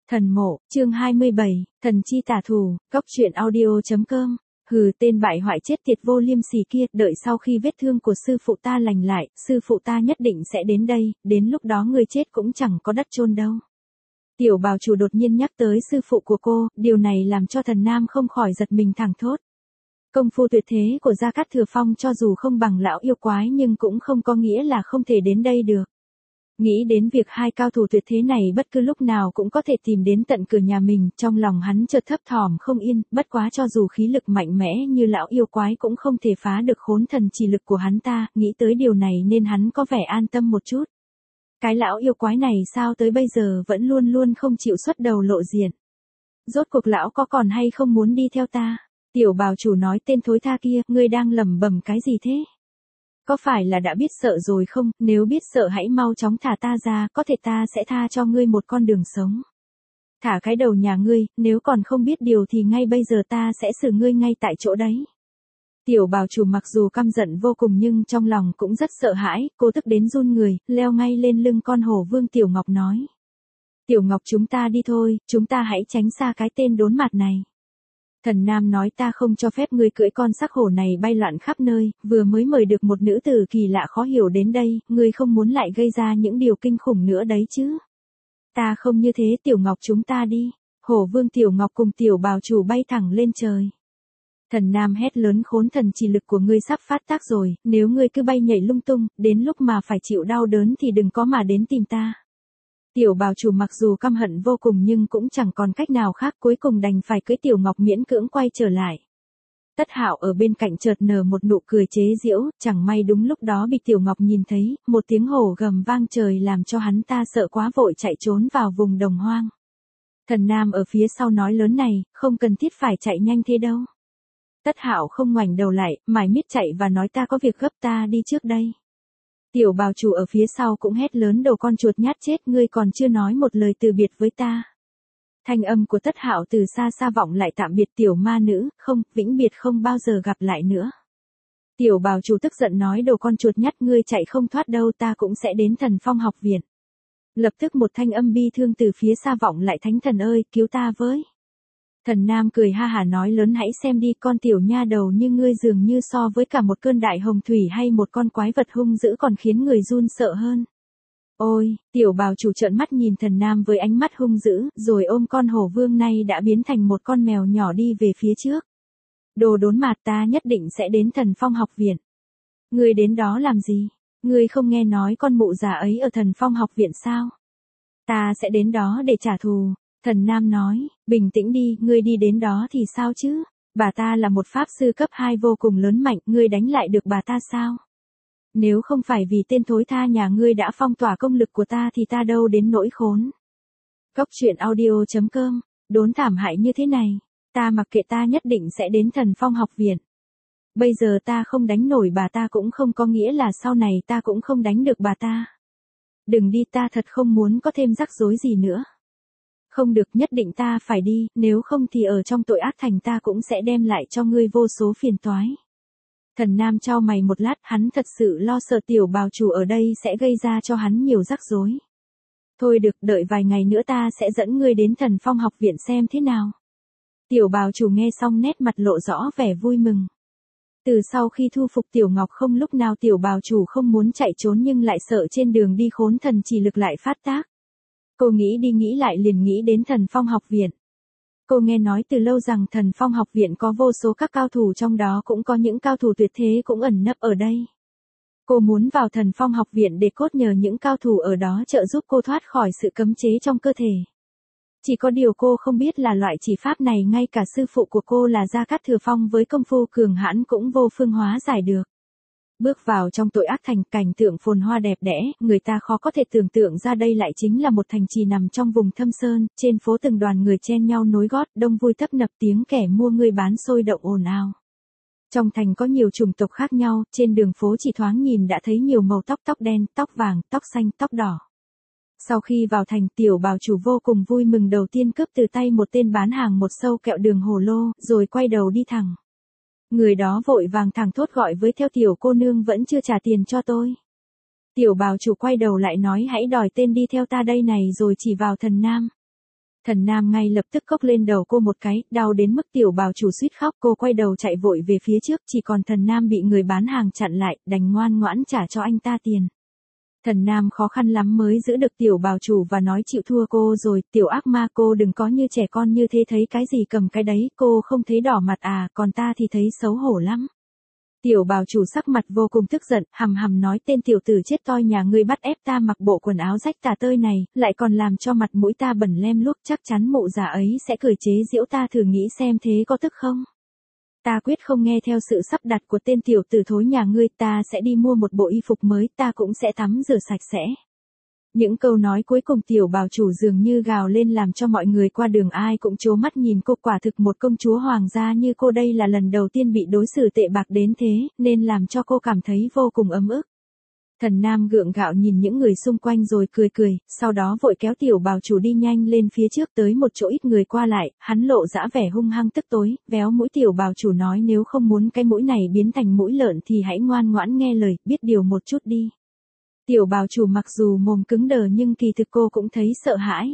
Thần mộ, chương 27, thần chi tả thủ, góc truyện audio.com. Hừ, tên bại hoại chết tiệt vô liêm sỉ kia, đợi sau khi vết thương của sư phụ ta lành lại, sư phụ ta nhất định sẽ đến đây, đến lúc đó người chết cũng chẳng có đất chôn đâu. Tiểu bào chủ đột nhiên nhắc tới sư phụ của cô, điều này làm cho thần nam không khỏi giật mình thẳng thốt. Công phu tuyệt thế của Gia Cát Thừa Phong cho dù không bằng lão yêu quái nhưng cũng không có nghĩa là không thể đến đây được. Nghĩ đến việc hai cao thủ tuyệt thế này bất cứ lúc nào cũng có thể tìm đến tận cửa nhà mình, trong lòng hắn chợt thấp thỏm không yên, bất quá cho dù khí lực mạnh mẽ như lão yêu quái cũng không thể phá được khốn thần chỉ lực của hắn ta, nghĩ tới điều này nên hắn có vẻ an tâm một chút. Cái lão yêu quái này sao tới bây giờ vẫn luôn luôn không chịu xuất đầu lộ diện. Rốt cuộc lão có còn hay không muốn đi theo ta? Tiểu bào chủ nói, tên thối tha kia, ngươi đang lẩm bẩm cái gì thế? Có phải là đã biết sợ rồi không, nếu biết sợ hãy mau chóng thả ta ra, có thể ta sẽ tha cho ngươi một con đường sống. Thả cái đầu nhà ngươi, nếu còn không biết điều thì ngay bây giờ ta sẽ xử ngươi ngay tại chỗ đấy. Tiểu bào chủ mặc dù căm giận vô cùng nhưng trong lòng cũng rất sợ hãi, cô tức đến run người, leo ngay lên lưng con hổ vương. Tiểu Ngọc nói. Tiểu Ngọc, chúng ta đi thôi, chúng ta hãy tránh xa cái tên đốn mặt này. Thần nam nói, ta không cho phép ngươi cưỡi con sắc hổ này bay loạn khắp nơi, vừa mới mời được một nữ tử kỳ lạ khó hiểu đến đây, ngươi không muốn lại gây ra những điều kinh khủng nữa đấy chứ. Ta không như thế. Tiểu Ngọc, chúng ta đi. Hổ vương Tiểu Ngọc cùng tiểu bào chủ bay thẳng lên trời. Thần nam hét lớn, khốn thần chỉ lực của ngươi sắp phát tác rồi, nếu ngươi cứ bay nhảy lung tung, đến lúc mà phải chịu đau đớn thì đừng có mà đến tìm ta. Tiểu bào chủ mặc dù căm hận vô cùng nhưng cũng chẳng còn cách nào khác, cuối cùng đành phải cưỡi Tiểu Ngọc miễn cưỡng quay trở lại. Tất Hạo ở bên cạnh chợt nở một nụ cười chế giễu, chẳng may đúng lúc đó bị Tiểu Ngọc nhìn thấy, một tiếng hổ gầm vang trời làm cho hắn ta sợ quá vội chạy trốn vào vùng đồng hoang. Thần nam ở phía sau nói lớn, này, không cần thiết phải chạy nhanh thế đâu. Tất Hạo không ngoảnh đầu lại, mải miết chạy và nói, ta có việc gấp, ta đi trước đây. Tiểu bào chủ ở phía sau cũng hét lớn, đồ con chuột nhát chết, ngươi còn chưa nói một lời từ biệt với ta. Thanh âm của Tất Hạo từ xa xa vọng lại, tạm biệt tiểu ma nữ, không, vĩnh biệt không bao giờ gặp lại nữa. Tiểu bào chủ tức giận nói, đồ con chuột nhát, ngươi chạy không thoát đâu, ta cũng sẽ đến Thần Phong học viện. Lập tức một thanh âm bi thương từ phía xa vọng lại, thánh thần ơi, cứu ta với. Thần nam cười ha hả nói lớn, hãy xem đi, con tiểu nha đầu như ngươi dường như so với cả một cơn đại hồng thủy hay một con quái vật hung dữ còn khiến người run sợ hơn. Ôi, tiểu bào chủ trợn mắt nhìn thần nam với ánh mắt hung dữ, rồi ôm con hổ vương nay đã biến thành một con mèo nhỏ đi về phía trước. Đồ đốn mạt, ta nhất định sẽ đến Thần Phong học viện. Ngươi đến đó làm gì? Ngươi không nghe nói con mụ già ấy ở Thần Phong học viện sao? Ta sẽ đến đó để trả thù. Thần nam nói, bình tĩnh đi, ngươi đi đến đó thì sao chứ? Bà ta là một pháp sư cấp 2 vô cùng lớn mạnh, ngươi đánh lại được bà ta sao? Nếu không phải vì tên thối tha nhà ngươi đã phong tỏa công lực của ta thì ta đâu đến nỗi khốn. Góc truyện audio.com, đốn thảm hại như thế này, ta mặc kệ, ta nhất định sẽ đến Thần Phong học viện. Bây giờ ta không đánh nổi bà ta cũng không có nghĩa là sau này ta cũng không đánh được bà ta. Đừng đi, ta thật không muốn có thêm rắc rối gì nữa. Không được, nhất định ta phải đi, nếu không thì ở trong tội ác thành ta cũng sẽ đem lại cho ngươi vô số phiền toái. Thần nam chau mày một lát, hắn thật sự lo sợ tiểu bào chủ ở đây sẽ gây ra cho hắn nhiều rắc rối. Thôi được, đợi vài ngày nữa ta sẽ dẫn ngươi đến Thần Phong học viện xem thế nào. Tiểu bào chủ nghe xong nét mặt lộ rõ vẻ vui mừng. Từ sau khi thu phục Tiểu Ngọc, không lúc nào tiểu bào chủ không muốn chạy trốn nhưng lại sợ trên đường đi khốn thần chỉ lực lại phát tác. Cô nghĩ đi nghĩ lại liền nghĩ đến Thần Phong học viện. Cô nghe nói từ lâu rằng Thần Phong học viện có vô số các cao thủ, trong đó cũng có những cao thủ tuyệt thế cũng ẩn nấp ở đây. Cô muốn vào Thần Phong học viện để cốt nhờ những cao thủ ở đó trợ giúp cô thoát khỏi sự cấm chế trong cơ thể. Chỉ có điều cô không biết là loại chỉ pháp này ngay cả sư phụ của cô là Gia Cát Thừa Phong với công phu cường hãn cũng vô phương hóa giải được. Bước vào trong tội ác thành, cảnh tượng phồn hoa đẹp đẽ, người ta khó có thể tưởng tượng ra đây lại chính là một thành trì nằm trong vùng thâm sơn, trên phố từng đoàn người chen nhau nối gót, đông vui tấp nập, tiếng kẻ mua người bán sôi động ồn ào. Trong thành có nhiều chủng tộc khác nhau, trên đường phố chỉ thoáng nhìn đã thấy nhiều màu tóc, tóc đen, tóc vàng, tóc xanh, tóc đỏ. Sau khi vào thành, tiểu bào chủ vô cùng vui mừng, đầu tiên cướp từ tay một tên bán hàng một sâu kẹo đường hồ lô, rồi quay đầu đi thẳng. Người đó vội vàng thẳng thốt gọi với theo, tiểu cô nương vẫn chưa trả tiền cho tôi. Tiểu bào chủ quay đầu lại nói, hãy đòi tên đi theo ta đây này, rồi chỉ vào thần nam. Thần Nam ngay lập tức cốc lên đầu cô một cái, đau đến mức tiểu bào chủ suýt khóc, cô quay đầu chạy vội về phía trước, chỉ còn Thần Nam bị người bán hàng chặn lại, đành ngoan ngoãn trả cho anh ta tiền. Thần Nam khó khăn lắm mới giữ được tiểu bào chủ và nói chịu thua cô rồi, tiểu ác ma cô đừng có như trẻ con như thế, thấy cái gì cầm cái đấy, cô không thấy đỏ mặt à, còn ta thì thấy xấu hổ lắm. Tiểu bào chủ sắc mặt vô cùng tức giận, hầm hầm nói tên tiểu tử chết toi nhà ngươi bắt ép ta mặc bộ quần áo rách tả tơi này, lại còn làm cho mặt mũi ta bẩn lem luốc, chắc chắn mụ già ấy sẽ cười chế giễu ta, thử nghĩ xem thế có tức không. Ta quyết không nghe theo sự sắp đặt của tên tiểu tử thối nhà ngươi, ta sẽ đi mua một bộ y phục mới, ta cũng sẽ tắm rửa sạch sẽ. Những câu nói cuối cùng tiểu bào chủ dường như gào lên làm cho mọi người qua đường ai cũng trố mắt nhìn cô, quả thực một công chúa hoàng gia như cô đây là lần đầu tiên bị đối xử tệ bạc đến thế, nên làm cho cô cảm thấy vô cùng ấm ức. Thần Nam gượng gạo nhìn những người xung quanh rồi cười cười, sau đó vội kéo tiểu bào chủ đi nhanh lên phía trước tới một chỗ ít người qua lại, hắn lộ dã vẻ hung hăng tức tối, véo mũi tiểu bào chủ nói nếu không muốn cái mũi này biến thành mũi lợn thì hãy ngoan ngoãn nghe lời, biết điều một chút đi. Tiểu bào chủ mặc dù mồm cứng đờ nhưng kỳ thực cô cũng thấy sợ hãi.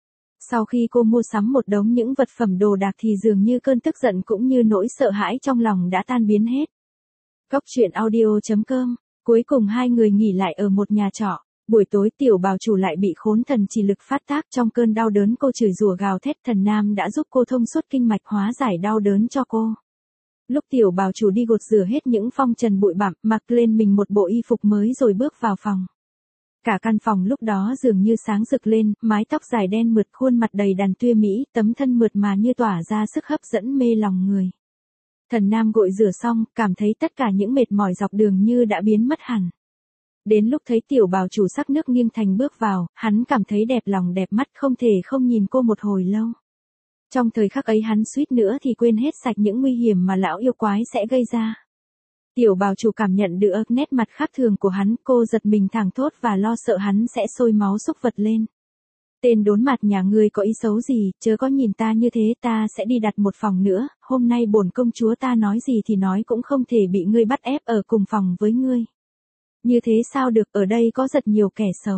Sau khi cô mua sắm một đống những vật phẩm đồ đạc thì dường như cơn tức giận cũng như nỗi sợ hãi trong lòng đã tan biến hết. Cốc truyện audio.com. Cuối cùng hai người nghỉ lại ở một nhà trọ. Buổi tối tiểu bào chủ lại bị khốn thần chỉ lực phát tác, trong cơn đau đớn cô chửi rủa gào thét, Thần Nam đã giúp cô thông suốt kinh mạch hóa giải đau đớn cho cô. Lúc tiểu bào chủ đi gột rửa hết những phong trần bụi bặm, mặc lên mình một bộ y phục mới rồi bước vào phòng. Cả căn phòng lúc đó dường như sáng rực lên, mái tóc dài đen mượt, khuôn mặt đầy đặn tuyệt mỹ, tấm thân mượt mà như tỏa ra sức hấp dẫn mê lòng người. Thần Nam gội rửa xong, cảm thấy tất cả những mệt mỏi dọc đường như đã biến mất hẳn. Đến lúc thấy tiểu bào chủ sắc nước nghiêng thành bước vào, hắn cảm thấy đẹp lòng đẹp mắt, không thể không nhìn cô một hồi lâu. Trong thời khắc ấy hắn suýt nữa thì quên hết sạch những nguy hiểm mà lão yêu quái sẽ gây ra. Tiểu bào chủ cảm nhận được nét mặt khác thường của hắn, cô giật mình thảng thốt và lo sợ hắn sẽ sôi máu xúc vật lên. Tên đốn mặt nhà ngươi có ý xấu gì, chớ có nhìn ta như thế, ta sẽ đi đặt một phòng nữa, hôm nay bổn công chúa ta nói gì thì nói cũng không thể bị ngươi bắt ép ở cùng phòng với ngươi. Như thế sao được, ở đây có rất nhiều kẻ xấu.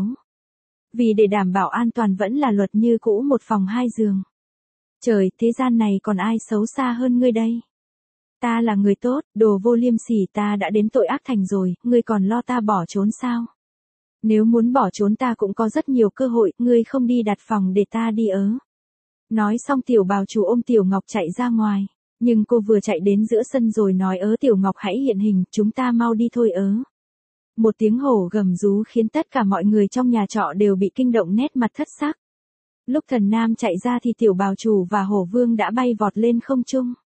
Vì để đảm bảo an toàn vẫn là luật như cũ, một phòng hai giường. Trời, thế gian này còn ai xấu xa hơn ngươi đây? Ta là người tốt, đồ vô liêm sỉ, ta đã đến tội ác thành rồi, ngươi còn lo ta bỏ trốn sao? Nếu muốn bỏ trốn ta cũng có rất nhiều cơ hội, ngươi không đi đặt phòng để ta đi ớ. Nói xong tiểu bào chủ ôm Tiểu Ngọc chạy ra ngoài, nhưng cô vừa chạy đến giữa sân rồi nói ớ Tiểu Ngọc hãy hiện hình, chúng ta mau đi thôi ớ. Một tiếng hổ gầm rú khiến tất cả mọi người trong nhà trọ đều bị kinh động, nét mặt thất sắc. Lúc Thần Nam chạy ra thì tiểu bào chủ và hổ vương đã bay vọt lên không trung.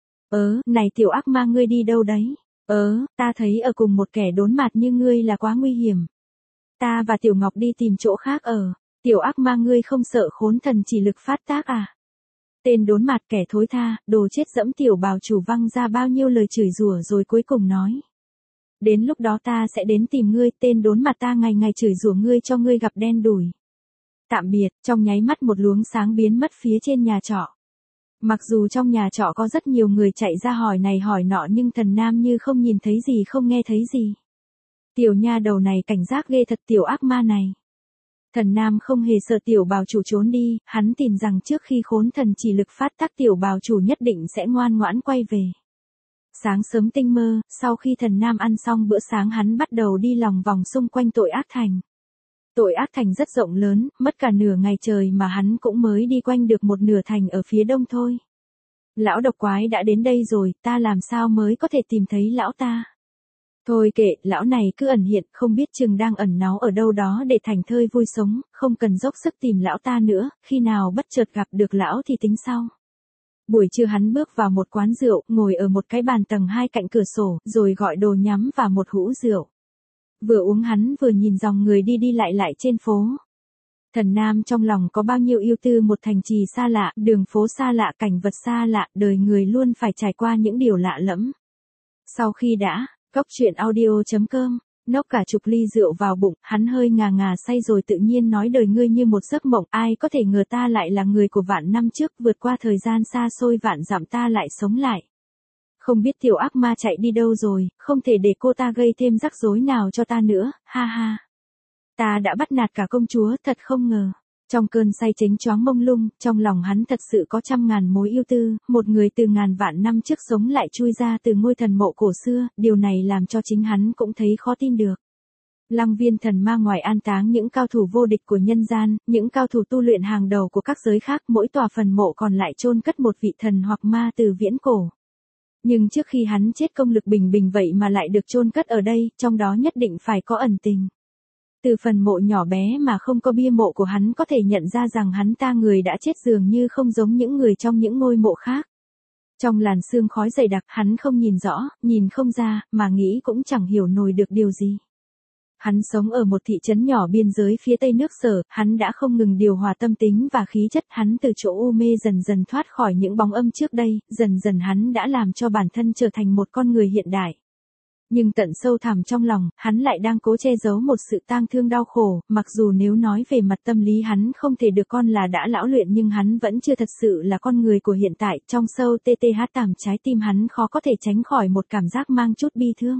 Này tiểu ác ma ngươi đi đâu đấy? Ta thấy ở cùng một kẻ đốn mặt như ngươi là quá nguy hiểm. Ta và Tiểu Ngọc đi tìm chỗ khác ở. Tiểu ác ma ngươi không sợ khốn thần chỉ lực phát tác à? Tên đốn mặt kẻ thối tha, đồ chết dẫm, tiểu bào chủ văng ra bao nhiêu lời chửi rủa rồi cuối cùng nói. Đến lúc đó ta sẽ đến tìm ngươi, tên đốn mặt ta ngày ngày chửi rủa ngươi cho ngươi gặp đen đủi. Tạm biệt, trong nháy mắt một luống sáng biến mất phía trên nhà trọ. Mặc dù trong nhà trọ có rất nhiều người chạy ra hỏi này hỏi nọ nhưng Thần Nam như không nhìn thấy gì không nghe thấy gì. Tiểu nha đầu này cảnh giác ghê thật, tiểu ác ma này. Thần Nam không hề sợ tiểu bào chủ trốn đi, hắn tin rằng trước khi khốn thần chỉ lực phát tác tiểu bào chủ nhất định sẽ ngoan ngoãn quay về. Sáng sớm tinh mơ, sau khi Thần Nam ăn xong bữa sáng hắn bắt đầu đi lòng vòng xung quanh tội ác thành. Tội ác thành rất rộng lớn, mất cả nửa ngày trời mà hắn cũng mới đi quanh được một nửa thành ở phía đông thôi. Lão độc quái đã đến đây rồi, ta làm sao mới có thể tìm thấy lão ta? Thôi kệ, lão này cứ ẩn hiện, không biết chừng đang ẩn náu ở đâu đó để thành thơi vui sống, không cần dốc sức tìm lão ta nữa, khi nào bất chợt gặp được lão thì tính sau. Buổi trưa hắn bước vào một quán rượu, ngồi ở một cái bàn tầng 2 cạnh cửa sổ, rồi gọi đồ nhắm và một hũ rượu. Vừa uống hắn vừa nhìn dòng người đi đi lại trên phố. Thần Nam trong lòng có bao nhiêu yêu tư một thành trì xa lạ, đường phố xa lạ, cảnh vật xa lạ, đời người luôn phải trải qua những điều lạ lẫm. Sau khi đã, cốc truyện audio.com, nốc cả chục ly rượu vào bụng, hắn hơi ngà ngà say rồi tự nhiên nói đời ngươi như một giấc mộng, ai có thể ngờ ta lại là người của vạn năm trước, vượt qua thời gian xa xôi vạn dặm ta lại sống lại. Không biết tiểu ác ma chạy đi đâu rồi, không thể để cô ta gây thêm rắc rối nào cho ta nữa, ha ha. Ta đã bắt nạt cả công chúa, thật không ngờ. Trong cơn say chánh choáng mông lung, trong lòng hắn thật sự có trăm ngàn mối ưu tư, một người từ ngàn vạn năm trước sống lại chui ra từ ngôi thần mộ cổ xưa, điều này làm cho chính hắn cũng thấy khó tin được. Lăng Viên thần ma ngoài an táng những cao thủ vô địch của nhân gian, những cao thủ tu luyện hàng đầu của các giới khác, mỗi tòa phần mộ còn lại chôn cất một vị thần hoặc ma từ viễn cổ. Nhưng trước khi hắn chết công lực bình bình vậy mà lại được chôn cất ở đây, trong đó nhất định phải có ẩn tình. Từ phần mộ nhỏ bé mà không có bia mộ của hắn có thể nhận ra rằng hắn ta người đã chết dường như không giống những người trong những ngôi mộ khác. Trong làn sương khói dày đặc hắn không nhìn rõ, nhìn không ra, mà nghĩ cũng chẳng hiểu nổi được điều gì. Hắn sống ở một thị trấn nhỏ biên giới phía tây nước Sở, hắn đã không ngừng điều hòa tâm tính và khí chất, hắn từ chỗ u mê dần dần thoát khỏi những bóng âm trước đây, dần dần hắn đã làm cho bản thân trở thành một con người hiện đại. Nhưng tận sâu thẳm trong lòng, hắn lại đang cố che giấu một sự tang thương đau khổ, mặc dù nếu nói về mặt tâm lý hắn không thể được con là đã lão luyện nhưng hắn vẫn chưa thật sự là con người của hiện tại, trong sâu TTH tằm trái tim hắn khó có thể tránh khỏi một cảm giác mang chút bi thương.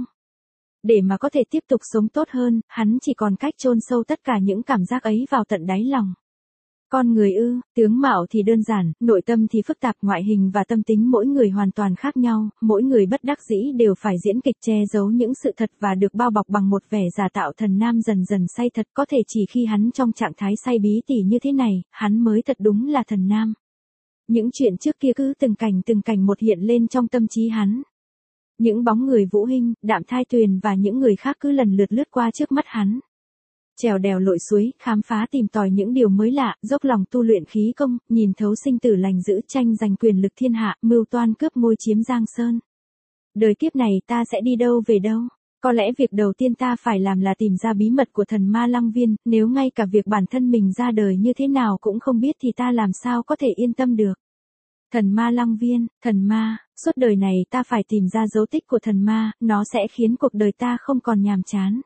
Để mà có thể tiếp tục sống tốt hơn, hắn chỉ còn cách chôn sâu tất cả những cảm giác ấy vào tận đáy lòng. Con người tướng mạo thì đơn giản, nội tâm thì phức tạp, ngoại hình và tâm tính mỗi người hoàn toàn khác nhau, mỗi người bất đắc dĩ đều phải diễn kịch che giấu những sự thật và được bao bọc bằng một vẻ giả tạo thần nam dần dần say thật, có thể chỉ khi hắn trong trạng thái say bí tỉ như thế này, hắn mới thật đúng là thần nam. Những chuyện trước kia cứ từng cảnh một hiện lên trong tâm trí hắn. Những bóng người Vũ Hinh, Đạm Thai Tuyền và những người khác cứ lần lượt lướt qua trước mắt hắn. Trèo đèo lội suối, khám phá tìm tòi những điều mới lạ, dốc lòng tu luyện khí công, nhìn thấu sinh tử lành giữ, tranh giành quyền lực thiên hạ, mưu toan cướp ngôi chiếm Giang Sơn. Đời kiếp này ta sẽ đi đâu về đâu? Có lẽ việc đầu tiên ta phải làm là tìm ra bí mật của thần ma Lăng Viên, nếu ngay cả việc bản thân mình ra đời như thế nào cũng không biết thì ta làm sao có thể yên tâm được. Thần ma Lăng Viên, thần ma, suốt đời này ta phải tìm ra dấu tích của thần ma, nó sẽ khiến cuộc đời ta không còn nhàm chán.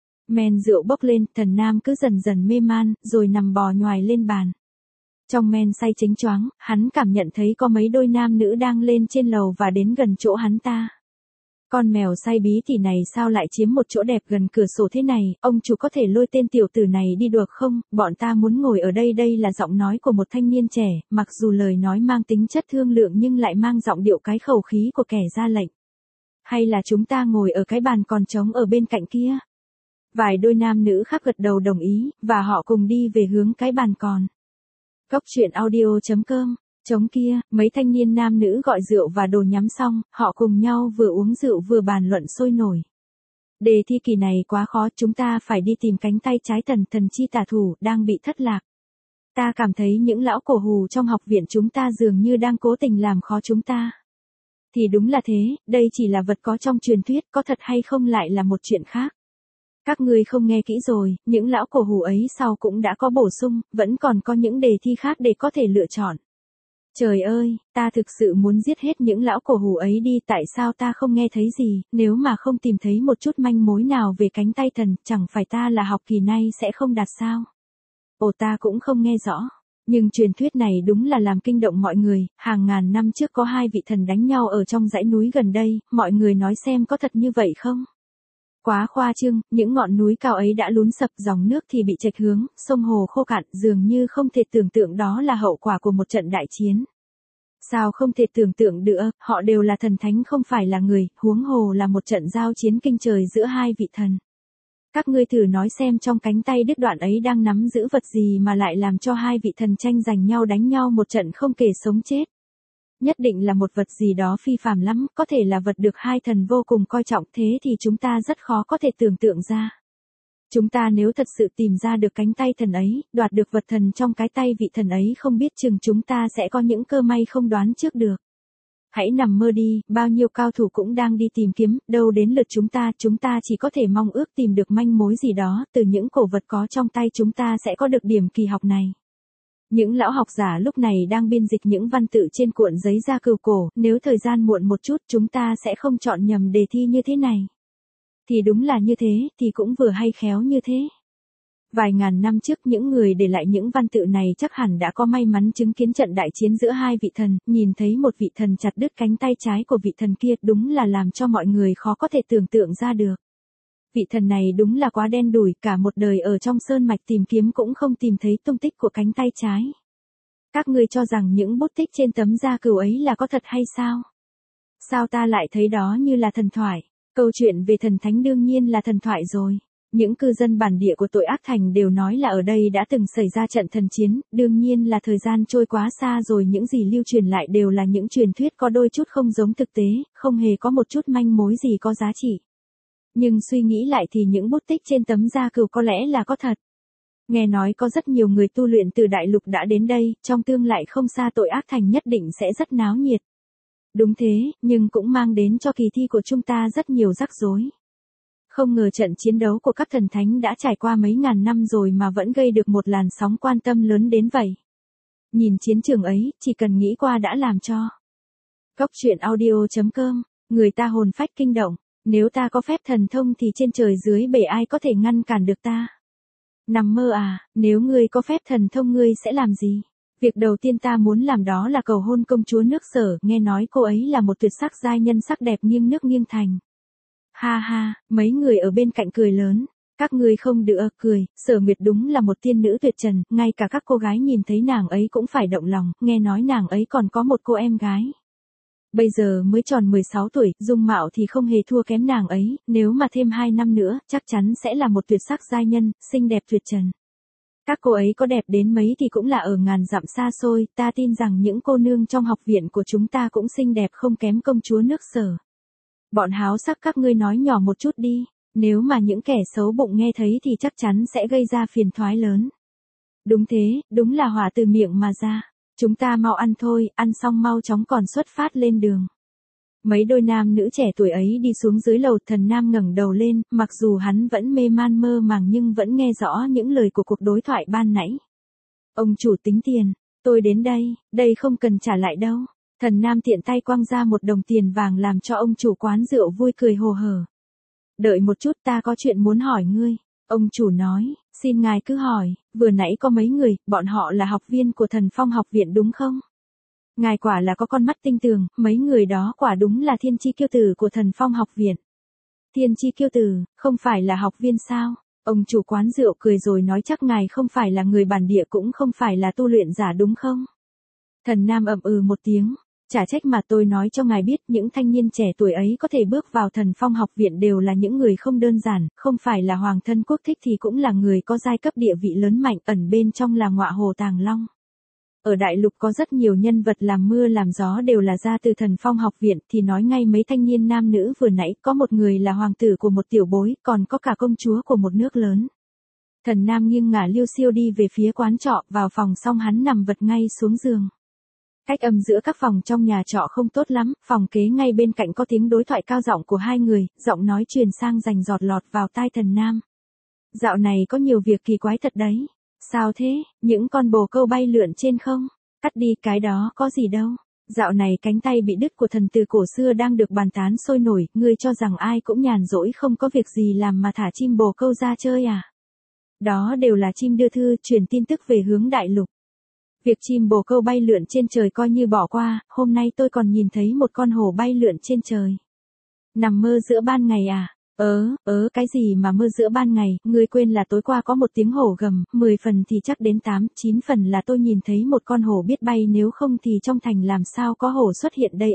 Men rượu bốc lên, thần nam cứ dần dần mê man, rồi nằm bò nhoài lên bàn. Trong men say chánh choáng, hắn cảm nhận thấy có mấy đôi nam nữ đang lên trên lầu và đến gần chỗ hắn ta. Con mèo say bí tỉ này sao lại chiếm một chỗ đẹp gần cửa sổ thế này, ông chủ có thể lôi tên tiểu tử này đi được không, bọn ta muốn ngồi ở đây. Đây là giọng nói của một thanh niên trẻ, mặc dù lời nói mang tính chất thương lượng nhưng lại mang giọng điệu cái khẩu khí của kẻ ra lệnh. Hay là chúng ta ngồi ở cái bàn còn trống ở bên cạnh kia? Vài đôi nam nữ khác gật đầu đồng ý, và họ cùng đi về hướng cái bàn còn. Góc truyện audio.com. Trống kia, mấy thanh niên nam nữ gọi rượu và đồ nhắm xong, họ cùng nhau vừa uống rượu vừa bàn luận sôi nổi. Đề thi kỳ này quá khó, chúng ta phải đi tìm cánh tay trái thần chi tả thủ, đang bị thất lạc. Ta cảm thấy những lão cổ hù trong học viện chúng ta dường như đang cố tình làm khó chúng ta. Thì đúng là thế, đây chỉ là vật có trong truyền thuyết, có thật hay không lại là một chuyện khác. Các ngươi không nghe kỹ rồi, những lão cổ hù ấy sau cũng đã có bổ sung, vẫn còn có những đề thi khác để có thể lựa chọn. Trời ơi, ta thực sự muốn giết hết những lão cổ hù ấy đi, tại sao ta không nghe thấy gì, nếu mà không tìm thấy một chút manh mối nào về cánh tay thần, chẳng phải ta là học kỳ nay sẽ không đạt sao? Ồ, ta cũng không nghe rõ. Nhưng truyền thuyết này đúng là làm kinh động mọi người, hàng ngàn năm trước có hai vị thần đánh nhau ở trong dãy núi gần đây, mọi người nói xem có thật như vậy không? Quá khoa trương, những ngọn núi cao ấy đã lún sập, dòng nước thì bị chệch hướng, sông hồ khô cạn, dường như không thể tưởng tượng đó là hậu quả của một trận đại chiến. Sao không thể tưởng tượng được, họ đều là thần thánh không phải là người, huống hồ là một trận giao chiến kinh trời giữa hai vị thần. Các ngươi thử nói xem trong cánh tay đứt đoạn ấy đang nắm giữ vật gì mà lại làm cho hai vị thần tranh giành nhau đánh nhau một trận không kể sống chết. Nhất định là một vật gì đó phi phàm lắm, có thể là vật được hai thần vô cùng coi trọng, thế thì chúng ta rất khó có thể tưởng tượng ra. Chúng ta nếu thật sự tìm ra được cánh tay thần ấy, đoạt được vật thần trong cái tay vị thần ấy, không biết chừng chúng ta sẽ có những cơ may không đoán trước được. Hãy nằm mơ đi, bao nhiêu cao thủ cũng đang đi tìm kiếm, đâu đến lượt chúng ta chỉ có thể mong ước tìm được manh mối gì đó, từ những cổ vật có trong tay chúng ta sẽ có được điểm kỳ học này. Những lão học giả lúc này đang biên dịch những văn tự trên cuộn giấy da cừu cổ, nếu thời gian muộn một chút chúng ta sẽ không chọn nhầm đề thi như thế này. Thì đúng là như thế, thì cũng vừa hay khéo như thế. Vài ngàn năm trước những người để lại những văn tự này chắc hẳn đã có may mắn chứng kiến trận đại chiến giữa hai vị thần, nhìn thấy một vị thần chặt đứt cánh tay trái của vị thần kia, đúng là làm cho mọi người khó có thể tưởng tượng ra được. Vị thần này đúng là quá đen đủi, cả một đời ở trong sơn mạch tìm kiếm cũng không tìm thấy tung tích của cánh tay trái. Các ngươi cho rằng những bút tích trên tấm da cừu ấy là có thật hay sao? Sao ta lại thấy đó như là thần thoại? Câu chuyện về thần thánh đương nhiên là thần thoại rồi. Những cư dân bản địa của Tội Ác Thành đều nói là ở đây đã từng xảy ra trận thần chiến, đương nhiên là thời gian trôi quá xa rồi, những gì lưu truyền lại đều là những truyền thuyết có đôi chút không giống thực tế, không hề có một chút manh mối gì có giá trị. Nhưng suy nghĩ lại thì những bút tích trên tấm da cừu có lẽ là có thật. Nghe nói có rất nhiều người tu luyện từ đại lục đã đến đây, trong tương lai không xa Tội Ác Thành nhất định sẽ rất náo nhiệt. Đúng thế, nhưng cũng mang đến cho kỳ thi của chúng ta rất nhiều rắc rối. Không ngờ trận chiến đấu của các thần thánh đã trải qua mấy ngàn năm rồi mà vẫn gây được một làn sóng quan tâm lớn đến vậy. Nhìn chiến trường ấy, chỉ cần nghĩ qua đã làm cho. Cốc truyện audio.com, người ta hồn phách kinh động, nếu ta có phép thần thông thì trên trời dưới bể ai có thể ngăn cản được ta. Nằm mơ à, nếu ngươi có phép thần thông ngươi sẽ làm gì? Việc đầu tiên ta muốn làm đó là cầu hôn công chúa nước Sở, nghe nói cô ấy là một tuyệt sắc giai nhân sắc đẹp nghiêng nước nghiêng thành. Ha ha, mấy người ở bên cạnh cười lớn. Các ngươi không được cười, Sở Nguyệt đúng là một tiên nữ tuyệt trần, ngay cả các cô gái nhìn thấy nàng ấy cũng phải động lòng, nghe nói nàng ấy còn có một cô em gái. Bây giờ mới tròn 16 tuổi, dung mạo thì không hề thua kém nàng ấy, nếu mà thêm 2 năm nữa, chắc chắn sẽ là một tuyệt sắc giai nhân, xinh đẹp tuyệt trần. Các cô ấy có đẹp đến mấy thì cũng là ở ngàn dặm xa xôi, ta tin rằng những cô nương trong học viện của chúng ta cũng xinh đẹp không kém công chúa nước Sở. Bọn háo sắc các ngươi nói nhỏ một chút đi, nếu mà những kẻ xấu bụng nghe thấy thì chắc chắn sẽ gây ra phiền toái lớn. Đúng thế, đúng là hỏa từ miệng mà ra. Chúng ta mau ăn thôi, ăn xong mau chóng còn xuất phát lên đường. Mấy đôi nam nữ trẻ tuổi ấy đi xuống dưới lầu, Thần Nam ngẩng đầu lên, mặc dù hắn vẫn mê man mơ màng nhưng vẫn nghe rõ những lời của cuộc đối thoại ban nãy. Ông chủ tính tiền, tôi đến đây không cần trả lại đâu. Thần Nam tiện tay quăng ra một đồng tiền vàng làm cho ông chủ quán rượu vui cười hồ hởi. Đợi một chút, ta có chuyện muốn hỏi ngươi. Ông chủ nói, xin ngài cứ hỏi, vừa nãy có mấy người, bọn họ là học viên của Thần Phong học viện đúng không? Ngài quả là có con mắt tinh tường, mấy người đó quả đúng là thiên chi kiêu tử của Thần Phong học viện. Thiên chi kiêu tử, không phải là học viên sao? Ông chủ quán rượu cười rồi nói, chắc ngài không phải là người bản địa cũng không phải là tu luyện giả đúng không? Thần Nam ậm ừ một tiếng. Chả trách mà tôi nói cho ngài biết, những thanh niên trẻ tuổi ấy có thể bước vào Thần Phong học viện đều là những người không đơn giản, không phải là hoàng thân quốc thích thì cũng là người có giai cấp địa vị lớn mạnh, ẩn bên trong là ngọa hồ tàng long. Ở đại lục có rất nhiều nhân vật làm mưa làm gió đều là ra từ Thần Phong học viện, thì nói ngay mấy thanh niên nam nữ vừa nãy, có một người là hoàng tử của một tiểu bối, còn có cả công chúa của một nước lớn. Thần Nam nghiêng ngả liêu xiêu đi về phía quán trọ, vào phòng xong hắn nằm vật ngay xuống giường. Cách âm giữa các phòng trong nhà trọ không tốt lắm, phòng kế ngay bên cạnh có tiếng đối thoại cao giọng của hai người, giọng nói truyền sang rành rọt lọt vào tai Thần Nam. Dạo này có nhiều việc kỳ quái thật đấy. Sao thế, những con bồ câu bay lượn trên không? Cắt đi, cái đó có gì đâu. Dạo này cánh tay bị đứt của thần từ cổ xưa đang được bàn tán sôi nổi, ngươi cho rằng ai cũng nhàn rỗi không có việc gì làm mà thả chim bồ câu ra chơi à? Đó đều là chim đưa thư, truyền tin tức về hướng đại lục. Việc chim bồ câu bay lượn trên trời coi như bỏ qua, hôm nay tôi còn nhìn thấy một con hổ bay lượn trên trời. Nằm mơ giữa ban ngày à? Cái gì mà mơ giữa ban ngày, ngươi quên là tối qua có một tiếng hổ gầm, 10 phần thì chắc đến 8, 9 phần là tôi nhìn thấy một con hổ biết bay, nếu không thì trong thành làm sao có hổ xuất hiện đây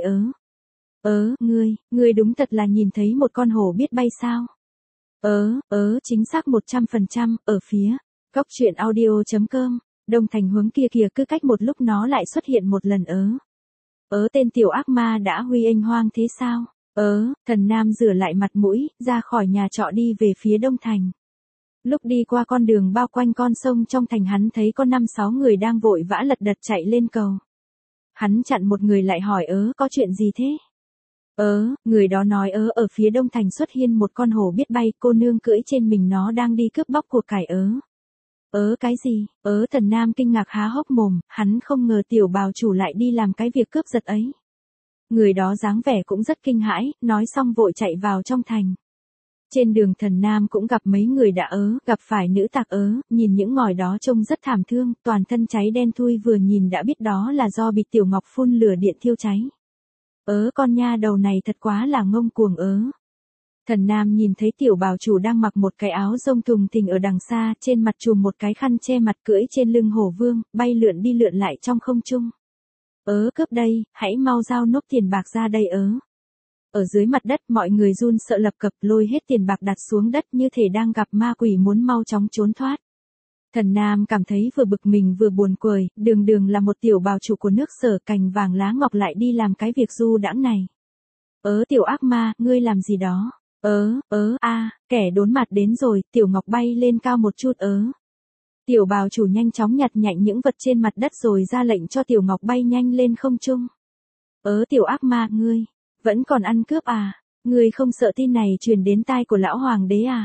ngươi đúng thật là nhìn thấy một con hổ biết bay sao? Chính xác 100%, ở phía cốc truyện audio.com. Đông thành hướng kia kìa, cứ cách một lúc nó lại xuất hiện một lần tên tiểu ác ma đã huy anh hoang thế sao? Thần Nam rửa lại mặt mũi, ra khỏi nhà trọ đi về phía đông thành. Lúc đi qua con đường bao quanh con sông trong thành hắn thấy có 5-6 người đang vội vã lật đật chạy lên cầu. Hắn chặn một người lại hỏi có chuyện gì thế? Người đó nói ở phía đông thành xuất hiện một con hổ biết bay, cô nương cưỡi trên mình nó đang đi cướp bóc của cải cái gì? Thần Nam kinh ngạc há hốc mồm, hắn không ngờ tiểu bào chủ lại đi làm cái việc cướp giật ấy. Người đó dáng vẻ cũng rất kinh hãi, nói xong vội chạy vào trong thành. Trên đường Thần Nam cũng gặp mấy người đã gặp phải nữ tặc nhìn những ngòi đó trông rất thảm thương, toàn thân cháy đen thui, vừa nhìn đã biết đó là do bị Tiểu Ngọc phun lửa điện thiêu cháy. Con nha đầu này thật quá là ngông cuồng Thần Nam nhìn thấy tiểu bào chủ đang mặc một cái áo rông thùng thình ở đằng xa, trên mặt trùm một cái khăn che mặt cưỡi trên lưng hổ vương, bay lượn đi lượn lại trong không trung. Cướp đây, hãy mau giao nốt tiền bạc ra đây Ở dưới mặt đất mọi người run sợ lập cập lôi hết tiền bạc đặt xuống đất như thể đang gặp ma quỷ muốn mau chóng trốn thoát. Thần Nam cảm thấy vừa bực mình vừa buồn cười, đường đường là một tiểu bào chủ của nước Sở, cành vàng lá ngọc lại đi làm cái việc du đãng này. Tiểu ác ma, ngươi làm gì đó? Kẻ đốn mặt đến rồi, tiểu ngọc bay lên cao một chút Tiểu bào chủ nhanh chóng nhặt nhạnh những vật trên mặt đất rồi ra lệnh cho tiểu ngọc bay nhanh lên không trung. Tiểu ác ma, ngươi vẫn còn ăn cướp à? Ngươi không sợ tin này truyền đến tai của lão hoàng đế à?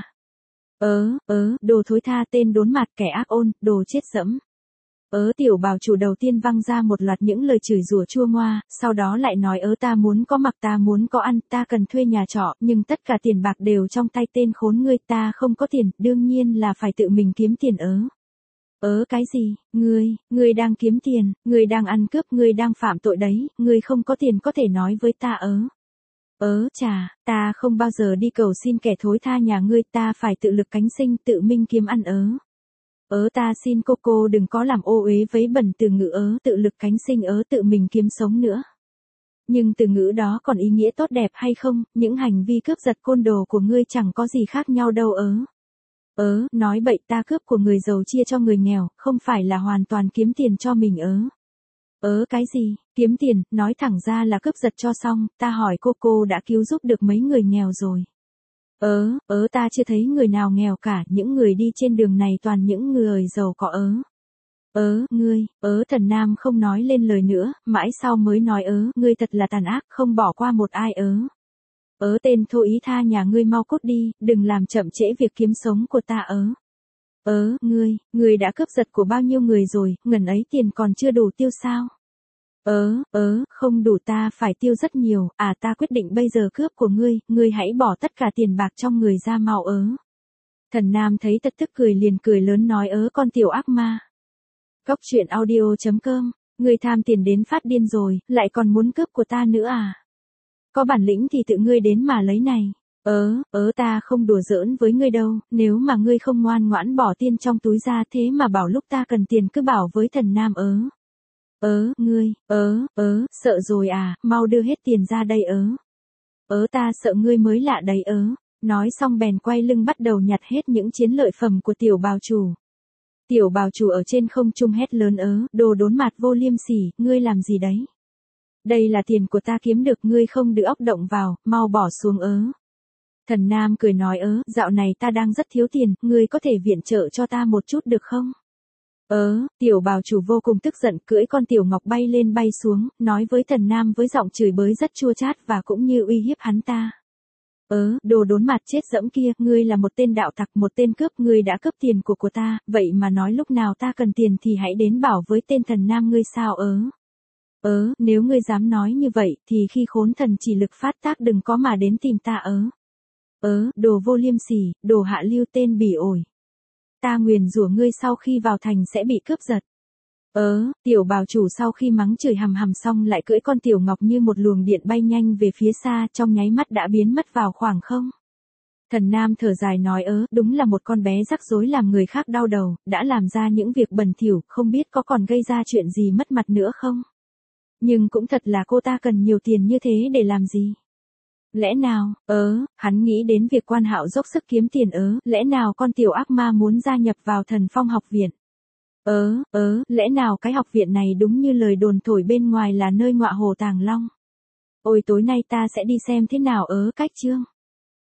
Đồ thối tha, tên đốn mặt, kẻ ác ôn, đồ chết dẫm. Tiểu bào chủ đầu tiên văng ra một loạt những lời chửi rủa chua ngoa, sau đó lại nói ta muốn có mặc, ta muốn có ăn, ta cần thuê nhà trọ, nhưng tất cả tiền bạc đều trong tay tên khốn ngươi, ta không có tiền, đương nhiên là phải tự mình kiếm tiền Cái gì? Ngươi đang kiếm tiền, ngươi đang ăn cướp, ngươi đang phạm tội đấy, ngươi không có tiền có thể nói với ta chà, ta không bao giờ đi cầu xin kẻ thối tha nhà ngươi, ta phải tự lực cánh sinh, tự mình kiếm ăn ta xin cô đừng có làm ô uế vấy bẩn từ ngữ tự lực cánh sinh tự mình kiếm sống nữa. Nhưng từ ngữ đó còn ý nghĩa tốt đẹp hay không, những hành vi cướp giật côn đồ của ngươi chẳng có gì khác nhau đâu nói bậy, ta cướp của người giàu chia cho người nghèo, không phải là hoàn toàn kiếm tiền cho mình cái gì, kiếm tiền, nói thẳng ra là cướp giật cho xong, ta hỏi cô đã cứu giúp được mấy người nghèo rồi? Ta chưa thấy người nào nghèo cả, những người đi trên đường này toàn những người giàu có ngươi, Thần Nam không nói lên lời nữa, mãi sau mới nói ngươi thật là tàn ác, không bỏ qua một ai tên thô ý tha nhà ngươi mau cút đi, đừng làm chậm trễ việc kiếm sống của ta ngươi đã cướp giật của bao nhiêu người rồi, ngần ấy tiền còn chưa đủ tiêu sao? Không đủ, ta phải tiêu rất nhiều, ta quyết định bây giờ cướp của ngươi hãy bỏ tất cả tiền bạc trong người ra mau Thần Nam thấy thật tức cười liền cười lớn nói con tiểu ác ma. Góc truyện audio.com, ngươi tham tiền đến phát điên rồi, lại còn muốn cướp của ta nữa à? Có bản lĩnh thì tự ngươi đến mà lấy này. Ta không đùa giỡn với ngươi đâu, nếu mà ngươi không ngoan ngoãn bỏ tiền trong túi ra thế mà bảo lúc ta cần tiền cứ bảo với Thần Nam ngươi, sợ rồi à, mau đưa hết tiền ra đây ta sợ ngươi mới lạ đấy nói xong bèn quay lưng bắt đầu nhặt hết những chiến lợi phẩm của tiểu bào chủ. Tiểu bào chủ ở trên không trung hét lớn đồ đốn mặt vô liêm sỉ, ngươi làm gì đấy? Đây là tiền của ta kiếm được, ngươi không được óc động vào, mau bỏ xuống Thần Nam cười nói dạo này ta đang rất thiếu tiền, ngươi có thể viện trợ cho ta một chút được không? Tiểu bào chủ vô cùng tức giận cưỡi con tiểu ngọc bay lên bay xuống, nói với Thần Nam với giọng chửi bới rất chua chát và cũng như uy hiếp hắn ta. Đồ đốn mặt chết dẫm kia, ngươi là một tên đạo tặc, một tên cướp, ngươi đã cướp tiền của ta, vậy mà nói lúc nào ta cần tiền thì hãy đến bảo với tên Thần Nam ngươi sao nếu ngươi dám nói như vậy, thì khi khốn thần chỉ lực phát tác đừng có mà đến tìm ta đồ vô liêm sỉ, đồ hạ lưu, tên bỉ ổi. Ta nguyền rủa ngươi sau khi vào thành sẽ bị cướp giật. Tiểu bào chủ sau khi mắng chửi hầm hầm xong lại cưỡi con tiểu ngọc như một luồng điện bay nhanh về phía xa, trong nháy mắt đã biến mất vào khoảng không. Thần Nam thở dài nói đúng là một con bé rắc rối làm người khác đau đầu, đã làm ra những việc bẩn thỉu, không biết có còn gây ra chuyện gì mất mặt nữa không? Nhưng cũng thật là cô ta cần nhiều tiền như thế để làm gì? Lẽ nào, hắn nghĩ đến việc Quan Hạo dốc sức kiếm tiền lẽ nào con tiểu ác ma muốn gia nhập vào Thần Phong học viện? Lẽ nào cái học viện này đúng như lời đồn thổi bên ngoài là nơi ngọa hổ tàng long? Ôi tối nay ta sẽ đi xem thế nào cách chương.